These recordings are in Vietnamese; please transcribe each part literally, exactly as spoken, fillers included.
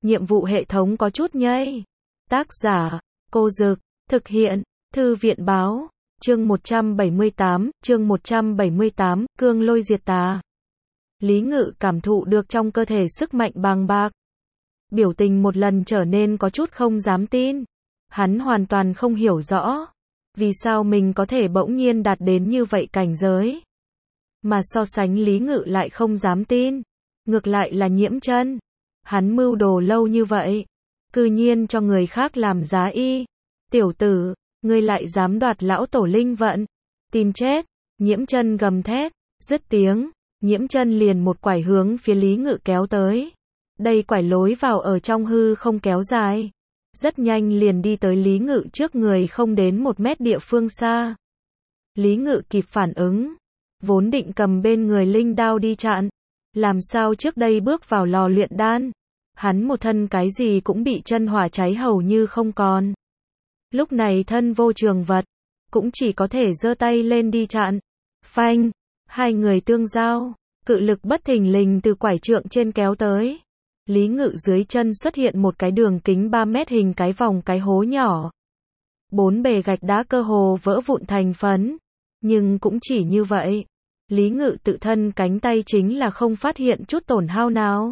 nhiệm vụ hệ thống có chút nhây. Tác giả, Cô Dực, thực hiện, Thư viện Báo, chương một trăm bảy mươi tám, chương một trăm bảy mươi tám, cương lôi diệt tà. Lý Ngự cảm thụ được trong cơ thể sức mạnh bàng bạc. Biểu tình một lần trở nên có chút không dám tin. Hắn hoàn toàn không hiểu rõ, vì sao mình có thể bỗng nhiên đạt đến như vậy cảnh giới. Mà so sánh Lý Ngự lại không dám tin. Ngược lại là Nhiễm Chân. Hắn mưu đồ lâu như vậy, cư nhiên cho người khác làm giá y. Tiểu tử, ngươi lại dám đoạt lão tổ linh vận. Tìm chết. Nhiễm Chân gầm thét, dứt tiếng, Nhiễm Chân liền một quải hướng phía Lý Ngự kéo tới. Đây quải lối vào ở trong hư không kéo dài. Rất nhanh liền đi tới Lý Ngự trước người không đến một mét địa phương xa. Lý Ngự kịp phản ứng. Vốn định cầm bên người linh đao đi chặn. Làm sao trước đây bước vào lò luyện đan. Hắn một thân cái gì cũng bị chân hỏa cháy hầu như không còn. Lúc này thân vô trường vật. Cũng chỉ có thể giơ tay lên đi chặn. Phanh. Hai người tương giao. Cự lực bất thình lình từ quải trượng trên kéo tới. Lý Ngự dưới chân xuất hiện một cái đường kính ba mét hình cái vòng cái hố nhỏ. Bốn bề gạch đá cơ hồ vỡ vụn thành phấn. Nhưng cũng chỉ như vậy. Lý Ngự tự thân cánh tay chính là không phát hiện chút tổn hao nào.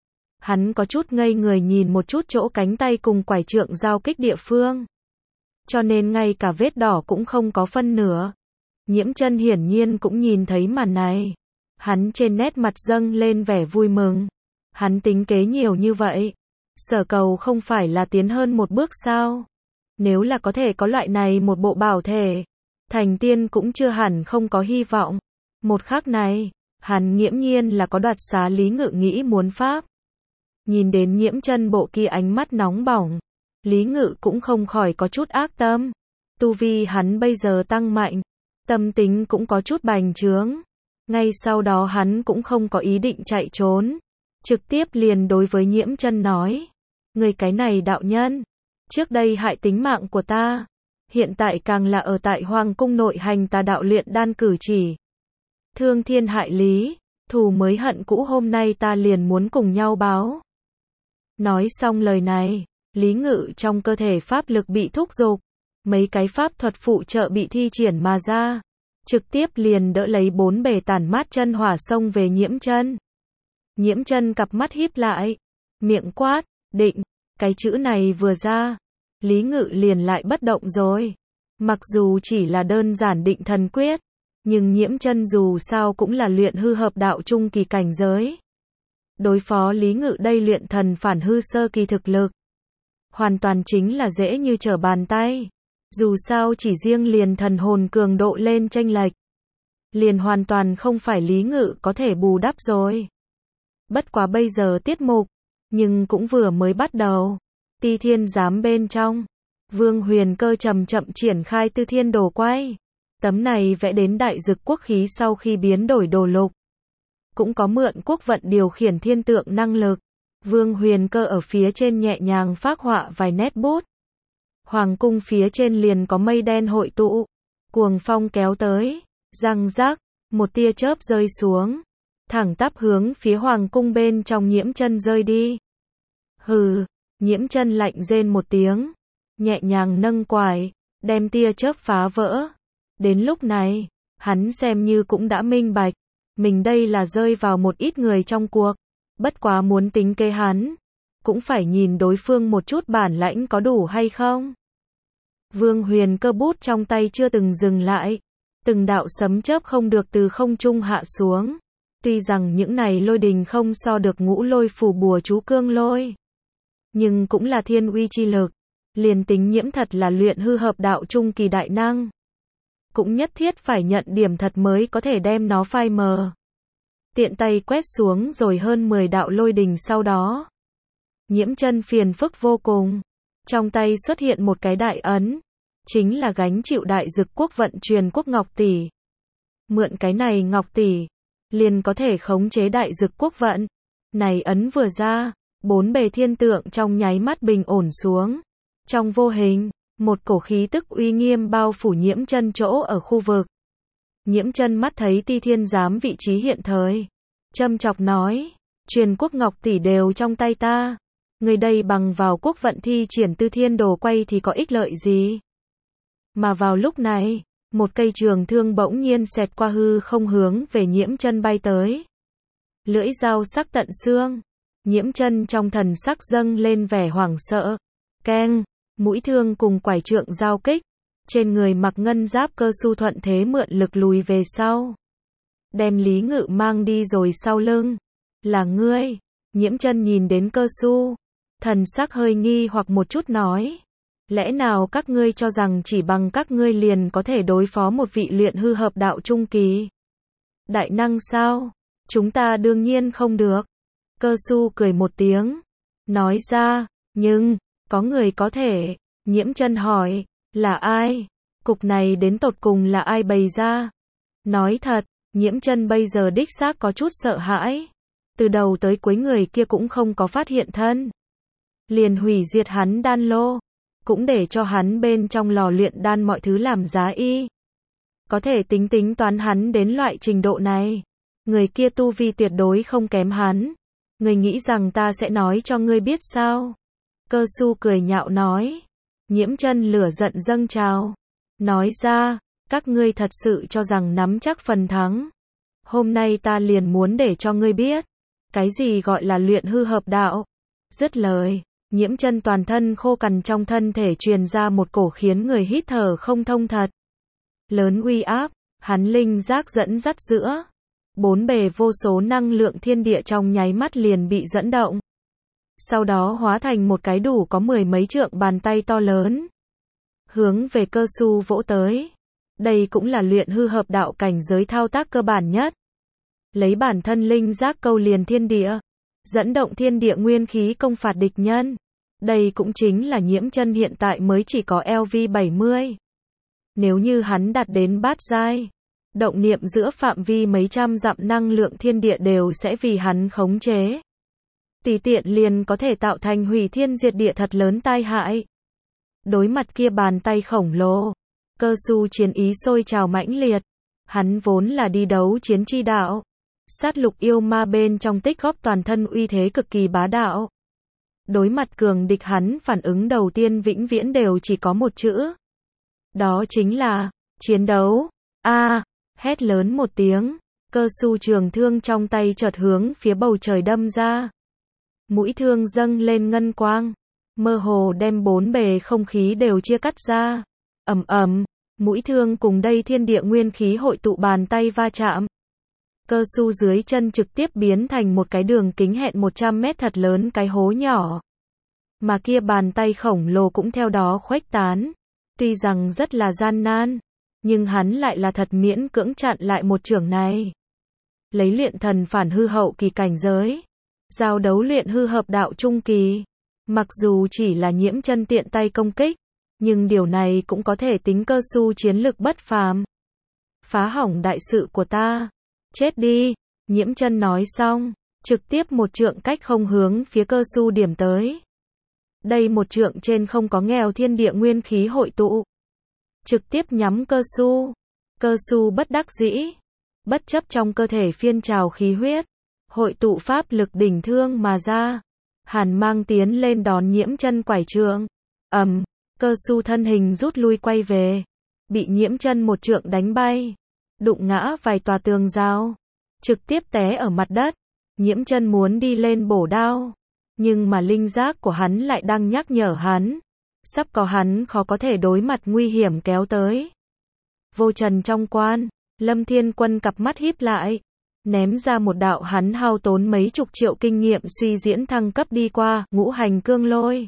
Hắn có chút ngây người nhìn một chút chỗ cánh tay cùng quải trượng giao kích địa phương. Cho nên ngay cả vết đỏ cũng không có phân nửa. Nhiễm Chân hiển nhiên cũng nhìn thấy màn này. Hắn trên nét mặt dâng lên vẻ vui mừng. Hắn tính kế nhiều như vậy. Sở cầu không phải là tiến hơn một bước sao? Nếu là có thể có loại này một bộ bảo thể, thành tiên cũng chưa hẳn không có hy vọng. Một khắc này, hắn nghiễm nhiên là có đoạt xá Lý Ngự nghĩ muốn pháp. Nhìn đến Nhiễm Chân bộ kia ánh mắt nóng bỏng, Lý Ngự cũng không khỏi có chút ác tâm. Tu vi hắn bây giờ tăng mạnh, tâm tính cũng có chút bành trướng. Ngay sau đó hắn cũng không có ý định chạy trốn, trực tiếp liền đối với Nhiễm Chân nói: "Người cái này đạo nhân, trước đây hại tính mạng của ta, hiện tại càng là ở tại Hoàng cung nội hành tà đạo luyện đan cử chỉ. Thương thiên hại lý, thù mới hận cũ hôm nay ta liền muốn cùng nhau báo." Nói xong lời này, Lý Ngự trong cơ thể pháp lực bị thúc giục, mấy cái pháp thuật phụ trợ bị thi triển mà ra, trực tiếp liền đỡ lấy bốn bề tản mát chân hỏa xông về Nhiễm Chân. Nhiễm Chân cặp mắt híp lại, miệng quát, "Định." Cái chữ này vừa ra, Lý Ngự liền lại bất động rồi. Mặc dù chỉ là đơn giản định thần quyết, nhưng Nhiễm Chân dù sao cũng là luyện hư hợp đạo trung kỳ cảnh giới. Đối phó Lý Ngự đây luyện thần phản hư sơ kỳ thực lực, hoàn toàn chính là dễ như trở bàn tay. Dù sao chỉ riêng liền thần hồn cường độ lên chênh lệch, liền hoàn toàn không phải Lý Ngự có thể bù đắp rồi. Bất quá bây giờ tiết mục, nhưng cũng vừa mới bắt đầu. Ti Thiên Giám bên trong, Vương Huyền Cơ chậm chậm triển khai Tư Thiên Đồ quay. Tấm này vẽ đến đại dực quốc khí sau khi biến đổi đồ lục. Cũng có mượn quốc vận điều khiển thiên tượng năng lực. Vương Huyền Cơ ở phía trên nhẹ nhàng phác họa vài nét bút. Hoàng cung phía trên liền có mây đen hội tụ. Cuồng phong kéo tới. Răng rác, một tia chớp rơi xuống. Thẳng tắp hướng phía Hoàng cung bên trong Nhiễm Chân rơi đi. Hừ, Nhiễm Chân lạnh rên một tiếng. Nhẹ nhàng nâng quải, đem tia chớp phá vỡ. Đến lúc này, hắn xem như cũng đã minh bạch. Mình đây là rơi vào một ít người trong cuộc. Bất quá muốn tính kế hắn, cũng phải nhìn đối phương một chút bản lãnh có đủ hay không. Vương Huyền Cơ bút trong tay chưa từng dừng lại. Từng đạo sấm chớp không được từ không trung hạ xuống. Tuy rằng những này lôi đình không so được ngũ lôi phù bùa chú cương lôi, nhưng cũng là thiên uy chi lực. Liền tính Nhiễm thật là luyện hư hợp đạo trung kỳ đại năng, cũng nhất thiết phải nhận điểm thật mới có thể đem nó phai mờ. Tiện tay quét xuống rồi hơn mười đạo lôi đình sau đó. Nhiễm Chân phiền phức vô cùng. Trong tay xuất hiện một cái đại ấn. Chính là gánh chịu đại dực quốc vận truyền quốc Ngọc Tỷ. Mượn cái này Ngọc Tỷ, liền có thể khống chế đại dực quốc vận. Này ấn vừa ra, bốn bề thiên tượng trong nháy mắt bình ổn xuống. Trong vô hình, một cổ khí tức uy nghiêm bao phủ Nhiễm Chân chỗ ở khu vực. Nhiễm Chân mắt thấy Ti Thiên Giám vị trí hiện thời, châm chọc nói, truyền quốc Ngọc Tỷ đều trong tay ta, Người đây bằng vào quốc vận thi triển tư thiên đồ quay thì có ích lợi gì? Mà vào lúc này, một cây trường thương bỗng nhiên xẹt qua hư không hướng về Nhiễm Chân bay tới. Lưỡi dao sắc tận xương. Nhiễm Chân trong thần sắc dâng lên vẻ hoảng sợ. Keng, mũi thương cùng quải trượng giao kích. Trên người mặc ngân giáp Cơ Su thuận thế mượn lực lùi về sau. Đem Lý Ngự mang đi rồi sau lưng. Là ngươi. Nhiễm Chân nhìn đến Cơ Su. Thần sắc hơi nghi hoặc một chút nói. Lẽ nào các ngươi cho rằng chỉ bằng các ngươi liền có thể đối phó một vị luyện hư hợp đạo trung kỳ? Đại năng sao? Chúng ta đương nhiên không được. Cơ Su cười một tiếng. Nói ra, nhưng, có người có thể. Nhiễm Chân hỏi, là ai? Cục này đến tột cùng là ai bày ra? Nói thật, Nhiễm Chân bây giờ đích xác có chút sợ hãi. Từ đầu tới cuối người kia cũng không có phát hiện thân. Liền hủy diệt hắn đan lô. Cũng để cho hắn bên trong lò luyện đan mọi thứ làm giá y. Có thể tính tính toán hắn đến loại trình độ này. Người kia tu vi tuyệt đối không kém hắn. Người nghĩ rằng ta sẽ nói cho ngươi biết sao? Cơ Su cười nhạo nói. Nhiễm Chân lửa giận dâng trào. Nói ra, các ngươi thật sự cho rằng nắm chắc phần thắng. Hôm nay ta liền muốn để cho ngươi biết. Cái gì gọi là luyện hư hợp đạo? Dứt lời. Nhiễm Chân toàn thân khô cằn trong thân thể truyền ra một cổ khiến người hít thở không thông thật. Lớn uy áp, hắn linh giác dẫn dắt giữa. Bốn bề vô số năng lượng thiên địa trong nháy mắt liền bị dẫn động. Sau đó hóa thành một cái đủ có mười mấy trượng bàn tay to lớn. Hướng về Cơ Su vỗ tới. Đây cũng là luyện hư hợp đạo cảnh giới thao tác cơ bản nhất. Lấy bản thân linh giác câu liền thiên địa. Dẫn động thiên địa nguyên khí công phạt địch nhân. Đây cũng chính là Nhiễm Chân hiện tại mới chỉ có L V bảy mươi. Nếu như hắn đạt đến bát giai, động niệm giữa phạm vi mấy trăm dặm năng lượng thiên địa đều sẽ vì hắn khống chế. Tùy tiện liền có thể tạo thành hủy thiên diệt địa thật lớn tai hại. Đối mặt kia bàn tay khổng lồ, Cơ Su chiến ý sôi trào mãnh liệt. Hắn vốn là đi đấu chiến chi đạo. Sát lục yêu ma bên trong tích góp toàn thân uy thế cực kỳ bá đạo. Đối mặt cường địch hắn phản ứng đầu tiên vĩnh viễn đều chỉ có một chữ. Đó chính là, chiến đấu. A, à, hét lớn một tiếng, Cơ Su trường thương trong tay chợt hướng phía bầu trời đâm ra. Mũi thương dâng lên ngân quang, mơ hồ đem bốn bề không khí đều chia cắt ra. Ầm ầm, mũi thương cùng đây thiên địa nguyên khí hội tụ bàn tay va chạm. Cơ Su dưới chân trực tiếp biến thành một cái đường kính hẹn một trăm mét thật lớn cái hố nhỏ. Mà kia bàn tay khổng lồ cũng theo đó khuếch tán. Tuy rằng rất là gian nan, nhưng hắn lại là thật miễn cưỡng chặn lại một chưởng này. Lấy luyện thần phản hư hậu kỳ cảnh giới, giao đấu luyện hư hợp đạo trung kỳ. Mặc dù chỉ là Nhiễm Chân tiện tay công kích, nhưng điều này cũng có thể tính Cơ Su chiến lực bất phàm. Phá hỏng đại sự của ta. Chết đi, Nhiễm Chân nói xong, trực tiếp một trượng cách không hướng phía Cơ Su điểm tới. Đây một trượng trên không có nghèo thiên địa nguyên khí hội tụ. Trực tiếp nhắm Cơ Su. Cơ Su bất đắc dĩ. Bất chấp trong cơ thể phiên trào khí huyết. Hội tụ pháp lực đỉnh thương mà ra. Hàn mang tiến lên đón Nhiễm Chân quải trượng. Ầm, um, Cơ Su thân hình rút lui quay về. Bị Nhiễm Chân một trượng đánh bay. Đụng ngã vài tòa tường rào. Trực tiếp té ở mặt đất. Nhiễm Chân muốn đi lên bổ đao. Nhưng mà linh giác của hắn lại đang nhắc nhở hắn. Sắp có hắn khó có thể đối mặt nguy hiểm kéo tới. Vô trần trong quan, Lâm Thiên Quân cặp mắt híp lại. Ném ra một đạo hắn hao tốn mấy chục triệu kinh nghiệm suy diễn thăng cấp đi qua, ngũ hành cương lôi.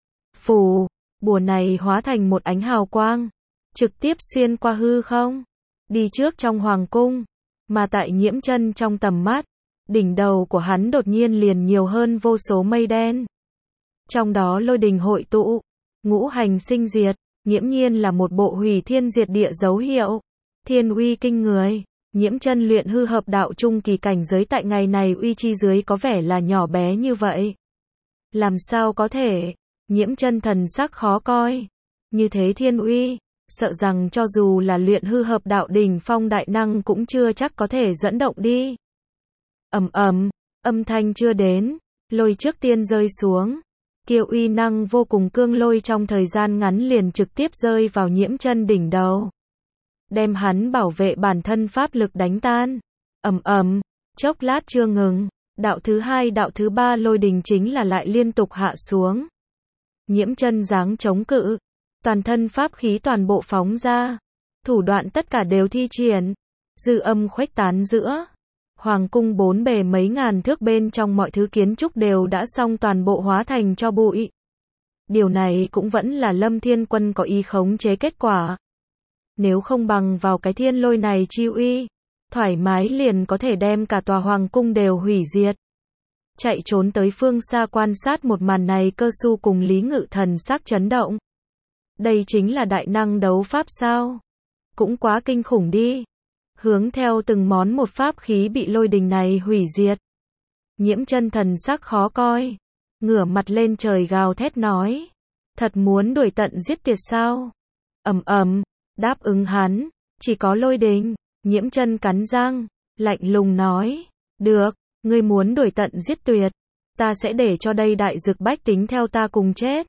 Phù, bùa này hóa thành một ánh hào quang. Trực tiếp xuyên qua hư không. Đi trước trong hoàng cung. Mà tại Nhiễm Chân trong tầm mắt. Đỉnh đầu của hắn đột nhiên liền nhiều hơn vô số mây đen. Trong đó lôi đình hội tụ. Ngũ hành sinh diệt. Nghiễm nhiên là một bộ hủy thiên diệt địa dấu hiệu. Thiên uy kinh người. Nhiễm Chân luyện hư hợp đạo trung kỳ cảnh giới tại ngày này uy chi dưới có vẻ là nhỏ bé như vậy. Làm sao có thể? Nhiễm Chân thần sắc khó coi. Như thế thiên uy, sợ rằng cho dù là luyện hư hợp đạo đỉnh phong đại năng cũng chưa chắc có thể dẫn động đi. Ầm ầm, âm thanh chưa đến, lôi trước tiên rơi xuống. Kia uy năng vô cùng cương lôi trong thời gian ngắn liền trực tiếp rơi vào Nhiễm Chân đỉnh đầu, đem hắn bảo vệ bản thân pháp lực đánh tan. Ầm ầm, chốc lát chưa ngừng, đạo thứ hai đạo thứ ba lôi đình chính là lại liên tục hạ xuống. Nhiễm Chân dáng chống cự, toàn thân pháp khí toàn bộ phóng ra, thủ đoạn tất cả đều thi triển, dư âm khuếch tán giữa hoàng cung bốn bề mấy ngàn thước, bên trong mọi thứ kiến trúc đều đã xong toàn bộ hóa thành tro bụi. Điều này cũng vẫn là Lâm Thiên Quân có ý khống chế kết quả. Nếu không bằng vào cái thiên lôi này chi uy, thoải mái liền có thể đem cả tòa hoàng cung đều hủy diệt. Chạy trốn tới phương xa quan sát một màn này, Cơ Su cùng Lý Ngự thần sắc chấn động. Đây chính là đại năng đấu pháp sao? Cũng quá kinh khủng đi. Hướng theo từng món một pháp khí bị lôi đình này hủy diệt. Nhiễm Chân thần sắc khó coi, ngửa mặt lên trời gào thét nói, thật muốn đuổi tận giết tuyệt sao? Ầm ầm, đáp ứng hắn, chỉ có lôi đình. Nhiễm Chân cắn răng, lạnh lùng nói, được, ngươi muốn đuổi tận giết tuyệt, ta sẽ để cho đây đại dực bách tính theo ta cùng chết.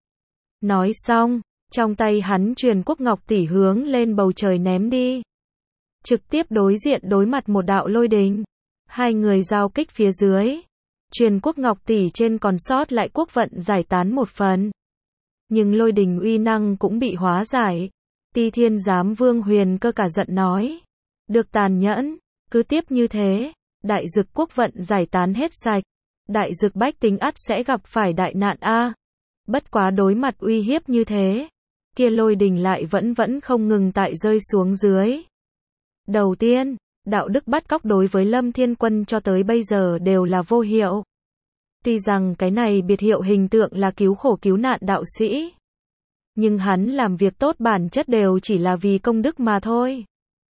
Nói xong, trong tay hắn Truyền Quốc Ngọc tỷ hướng lên bầu trời ném đi. Trực tiếp đối diện đối mặt một đạo lôi đình. Hai người giao kích phía dưới. Truyền Quốc Ngọc tỷ trên còn sót lại quốc vận giải tán một phần. Nhưng lôi đình uy năng cũng bị hóa giải. Ti Thiên Giám Vương Huyền Cơ cả giận nói. Được tàn nhẫn, cứ tiếp như thế, đại dực quốc vận giải tán hết sạch. Đại dực bách tính ắt sẽ gặp phải đại nạn a. Bất quá đối mặt uy hiếp như thế, kia lôi đình lại vẫn vẫn không ngừng tại rơi xuống dưới. Đầu tiên, đạo đức bắt cóc đối với Lâm Thiên Quân cho tới bây giờ đều là vô hiệu. Tuy rằng cái này biệt hiệu hình tượng là cứu khổ cứu nạn đạo sĩ, nhưng hắn làm việc tốt bản chất đều chỉ là vì công đức mà thôi.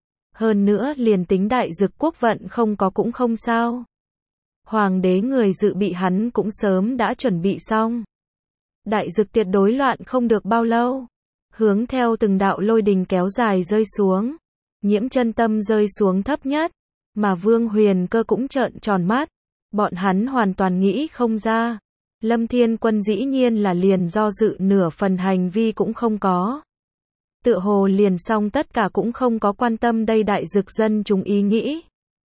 Hơn nữa liền tính đại dực quốc vận không có cũng không sao. Hoàng đế người dự bị hắn cũng sớm đã chuẩn bị xong. Đại dực tuyệt đối loạn không được bao lâu. Hướng theo từng đạo lôi đình kéo dài rơi xuống. Nhiễm Chân tâm rơi xuống thấp nhất. Mà Vương Huyền Cơ cũng trợn tròn mắt. Bọn hắn hoàn toàn nghĩ không ra. Lâm Thiên Quân dĩ nhiên là liền do dự nửa phần hành vi cũng không có. Tựa hồ liền xong tất cả cũng không có quan tâm đây đại dực dân chúng ý nghĩ.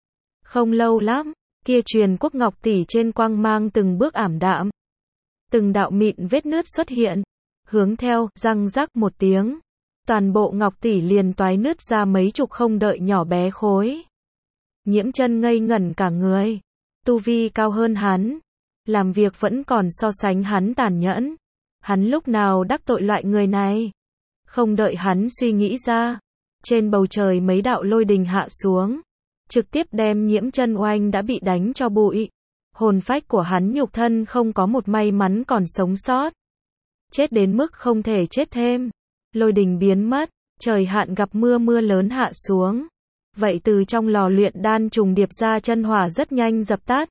Không lâu lắm, kia Truyền Quốc Ngọc tỷ trên quang mang từng bước ảm đạm. Từng đạo mịn vết nứt xuất hiện. Hướng theo, răng rắc một tiếng. Toàn bộ ngọc tỷ liền toái nứt ra mấy chục không đợi nhỏ bé khối. Nhiễm Chân ngây ngẩn cả người. Tu vi cao hơn hắn. Làm việc vẫn còn so sánh hắn tàn nhẫn. Hắn lúc nào đắc tội loại người này? Không đợi hắn suy nghĩ ra. Trên bầu trời mấy đạo lôi đình hạ xuống. Trực tiếp đem Nhiễm Chân oanh đã bị đánh cho bụi. Hồn phách của hắn nhục thân không có một may mắn còn sống sót. Chết đến mức không thể chết thêm. Lôi đình biến mất, trời hạn gặp mưa mưa lớn hạ xuống. Vậy từ trong lò luyện đan trùng điệp ra chân hỏa rất nhanh dập tắt.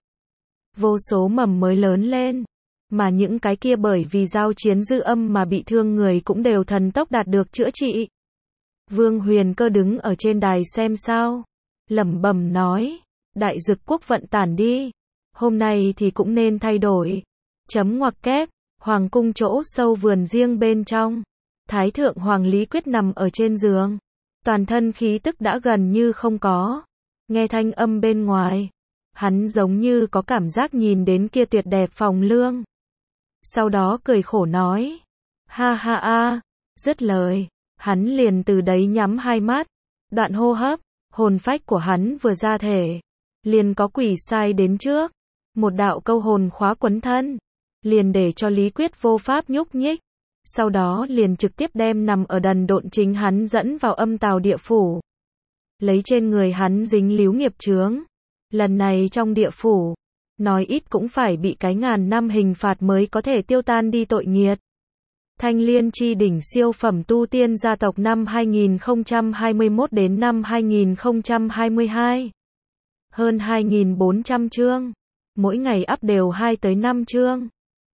Vô số mầm mới lớn lên. Mà những cái kia bởi vì giao chiến dư âm mà bị thương người cũng đều thần tốc đạt được chữa trị. Vương Huyền Cơ đứng ở trên đài xem sao. Lẩm bẩm nói. Đại dực quốc vận tản đi. Hôm nay thì cũng nên thay đổi. Chấm ngoặc kép. Hoàng cung chỗ sâu vườn riêng bên trong. Thái thượng Hoàng Lý Quyết nằm ở trên giường. Toàn thân khí tức đã gần như không có. Nghe thanh âm bên ngoài. Hắn giống như có cảm giác nhìn đến kia tuyệt đẹp phòng lương. Sau đó cười khổ nói. Ha ha a. Dứt lời. Hắn liền từ đấy nhắm hai mắt. Đoạn hô hấp. Hồn phách của hắn vừa ra thể. Liền có quỷ sai đến trước. Một đạo câu hồn khóa quấn thân. Liền để cho Lý Quyết vô pháp nhúc nhích. Sau đó liền trực tiếp đem nằm ở đần độn chính hắn dẫn vào âm tào địa phủ. Lấy trên người hắn dính líu nghiệp chướng. Lần này trong địa phủ, nói ít cũng phải bị cái ngàn năm hình phạt mới có thể tiêu tan đi tội nghiệt. Thanh Liên chi đỉnh siêu phẩm tu tiên gia tộc năm hai nghìn không trăm hai mươi mốt đến năm hai nghìn không trăm hai mươi hai. Hơn hai nghìn bốn trăm chương. Mỗi ngày up đều hai tới năm chương.